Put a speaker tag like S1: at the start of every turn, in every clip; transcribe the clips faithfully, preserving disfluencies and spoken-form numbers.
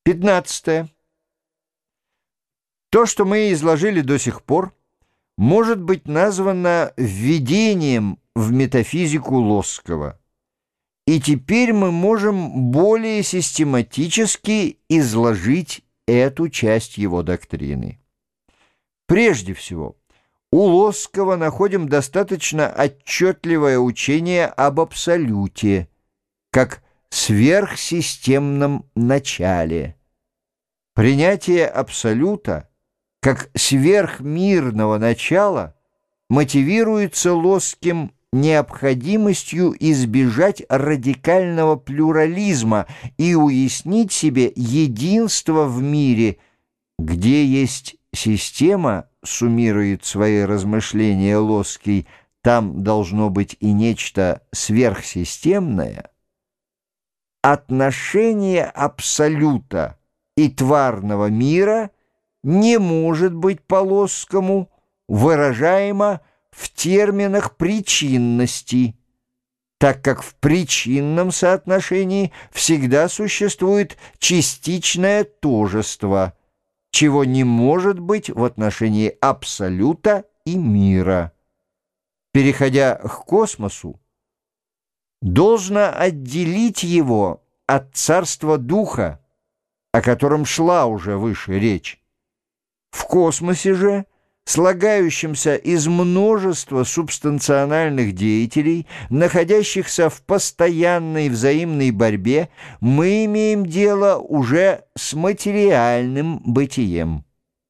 S1: Пятнадцатое. То, что мы изложили до сих пор, может быть названо введением в метафизику Лосского. И теперь мы можем более систематически изложить эту часть его доктрины. Прежде всего, у Лосского находим достаточно отчетливое учение об абсолюте, как сверхсистемном начале. Принятие абсолюта как сверхмирного начала мотивируется Лосским необходимостью избежать радикального плюрализма и уяснить себе единство в мире, где есть система, суммирует свои размышления Лосский, там должно быть и нечто сверхсистемное. Отношение абсолюта и тварного мира не может быть по Лосскому выражаемо в терминах причинности, так как в причинном соотношении всегда существует частичное тожество, чего не может быть в отношении абсолюта и мира. Переходя к космосу, должно отделить его от царства духа, о котором шла уже выше речь. В космосе же, слагающемся из множества субстанциональных деятелей, находящихся в постоянной взаимной борьбе, мы имеем дело уже с материальным бытием.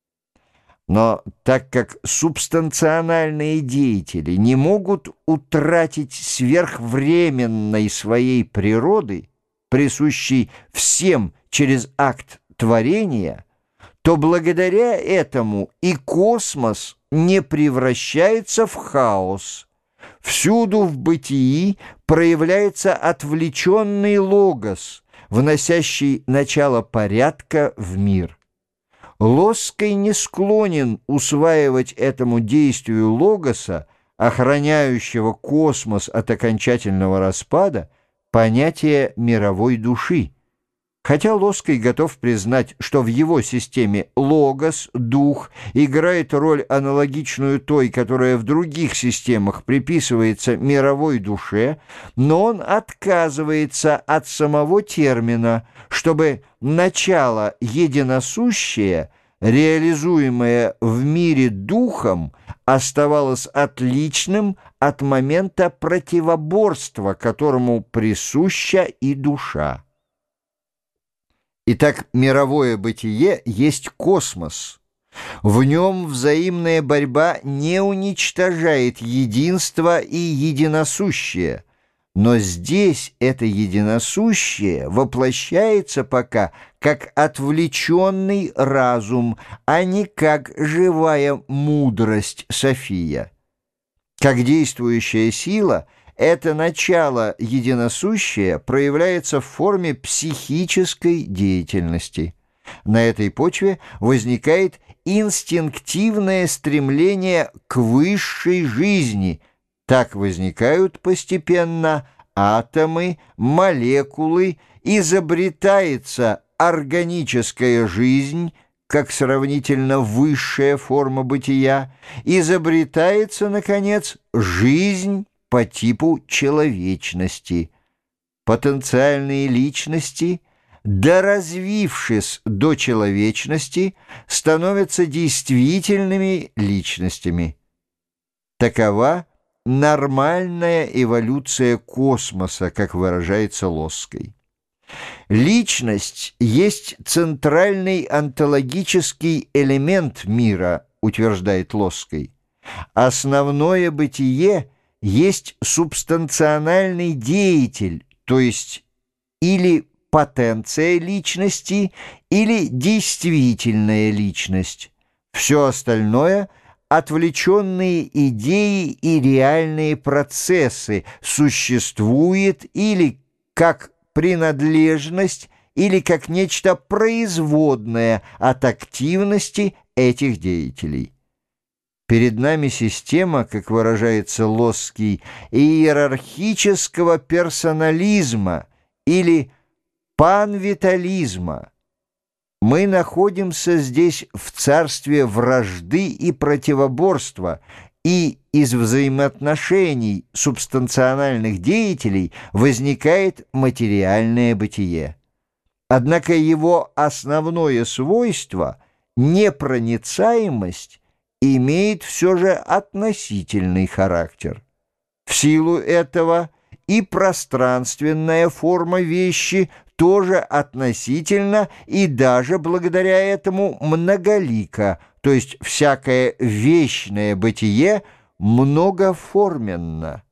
S1: Но так как субстанциональные деятели не могут утратить сверхвременной своей природы, присущей всем через акт творения, то благодаря этому и космос не превращается в хаос. Всюду в бытии проявляется отвлеченный логос, вносящий начало порядка в мир. Лосский не склонен усваивать этому действию логоса, охраняющего космос от окончательного распада, понятие мировой души. Хотя Лосский готов признать, что в его системе логос, дух, играет роль аналогичную той, которая в других системах приписывается мировой душе, но он отказывается от самого термина, чтобы начало единосущее, реализуемое в мире духом, оставалось отличным от момента противоборства, которому присуща и душа. Итак, мировое бытие есть космос. В нем взаимная борьба не уничтожает единство и единосущее, но здесь это единосущее воплощается пока как отвлеченный разум, а не как живая мудрость София. Как действующая сила – это начало единосущее проявляется в форме психической деятельности. На этой почве возникает инстинктивное стремление к высшей жизни. Так возникают постепенно атомы, молекулы, изобретается органическая жизнь, как сравнительно высшая форма бытия, изобретается, наконец, жизнь по типу человечности. Потенциальные личности, доразвившись до человечности, становятся действительными личностями. Такова нормальная эволюция космоса, как выражается Лосской. Личность есть центральный онтологический элемент мира, утверждает Лосской. Основное бытие есть субстанциональный деятель, то есть или потенция личности, или действительная личность. Все остальное – отвлеченные идеи и реальные процессы, существует или как принадлежность, или как нечто производное от активности этих деятелей. Перед нами система, как выражается Лосский, иерархического персонализма или панвитализма. Мы находимся здесь в царстве вражды и противоборства, и из взаимоотношений субстанциональных деятелей возникает материальное бытие. Однако его основное свойство, непроницаемость, имеет все же относительный характер. В силу этого и пространственная форма вещи тоже относительно и даже благодаря этому многолика, то есть всякое вечное бытие многоформенно.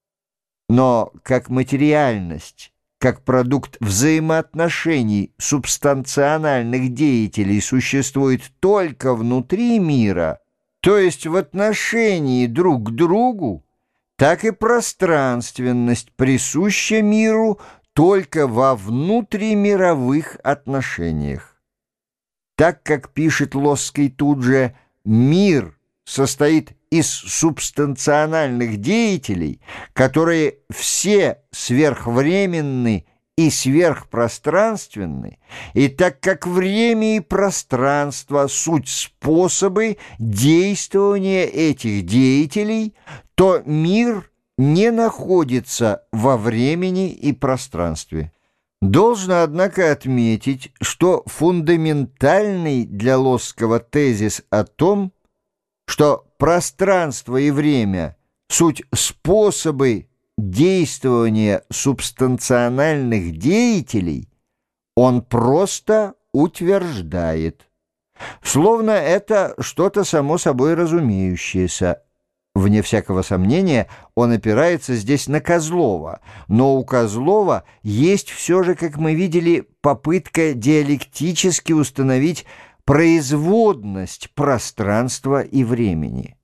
S1: Но как материальность, как продукт взаимоотношений субстанциональных деятелей существует только внутри мира, то есть в отношении друг к другу, так и пространственность присуща миру только во внутримировых отношениях. Так как пишет Лосский тут же, мир состоит из субстанциональных деятелей, которые все сверхвременны и сверхпространственны, и так как время и пространство — суть способы действования этих деятелей, то мир не находится во времени и пространстве. Должно, однако, отметить, что фундаментальный для Лосского тезис о том, что пространство и время — суть способы действования субстанциональных деятелей, он просто утверждает. Словно это что-то само собой разумеющееся. Вне всякого сомнения, он опирается здесь на Козлова, но у Козлова есть все же, как мы видели, попытка диалектически установить производность пространства и времени.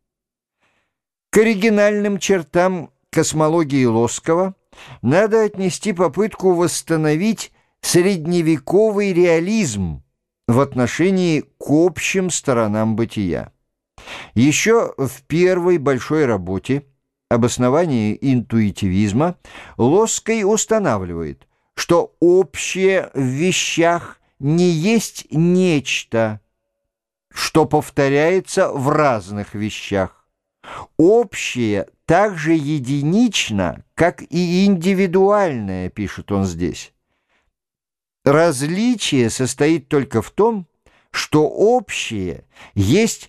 S1: К оригинальным чертам космологии Лосского надо отнести попытку восстановить средневековый реализм в отношении к общим сторонам бытия. Еще в первой большой работе «Обоснование интуитивизма» Лосский устанавливает, что общее в вещах не есть нечто, что повторяется в разных вещах. Общее так же единично, как и индивидуальное, пишет он здесь. Различие состоит только в том, что общее есть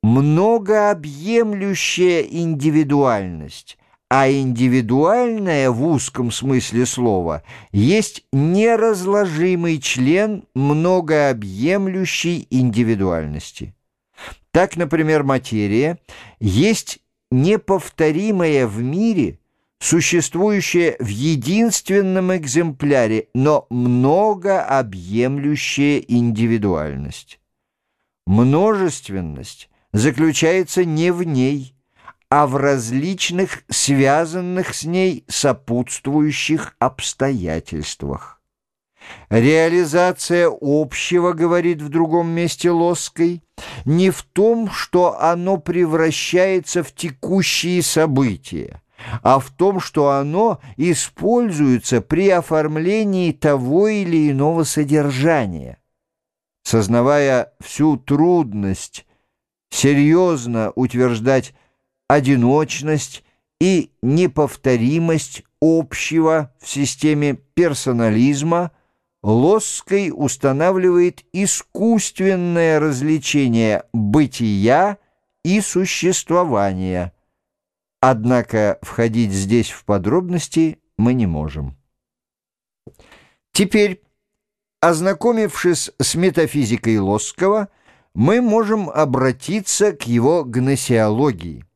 S1: многообъемлющая индивидуальность, а индивидуальное в узком смысле слова есть неразложимый член многообъемлющей индивидуальности. Так, например, материя есть неповторимая в мире, существующая в единственном экземпляре, но многообъемлющая индивидуальность. Множественность заключается не в ней, а в различных связанных с ней сопутствующих обстоятельствах. Реализация общего, говорит в другом месте Лосский, не в том, что оно превращается в текущие события, а в том, что оно используется при оформлении того или иного содержания. Сознавая всю трудность серьезно утверждать одиночность и неповторимость общего в системе персонализма, Лосский устанавливает искусственное развлечение бытия и существования. Однако входить здесь в подробности мы не можем. Теперь, ознакомившись с метафизикой Лосского, мы можем обратиться к его гносеологии.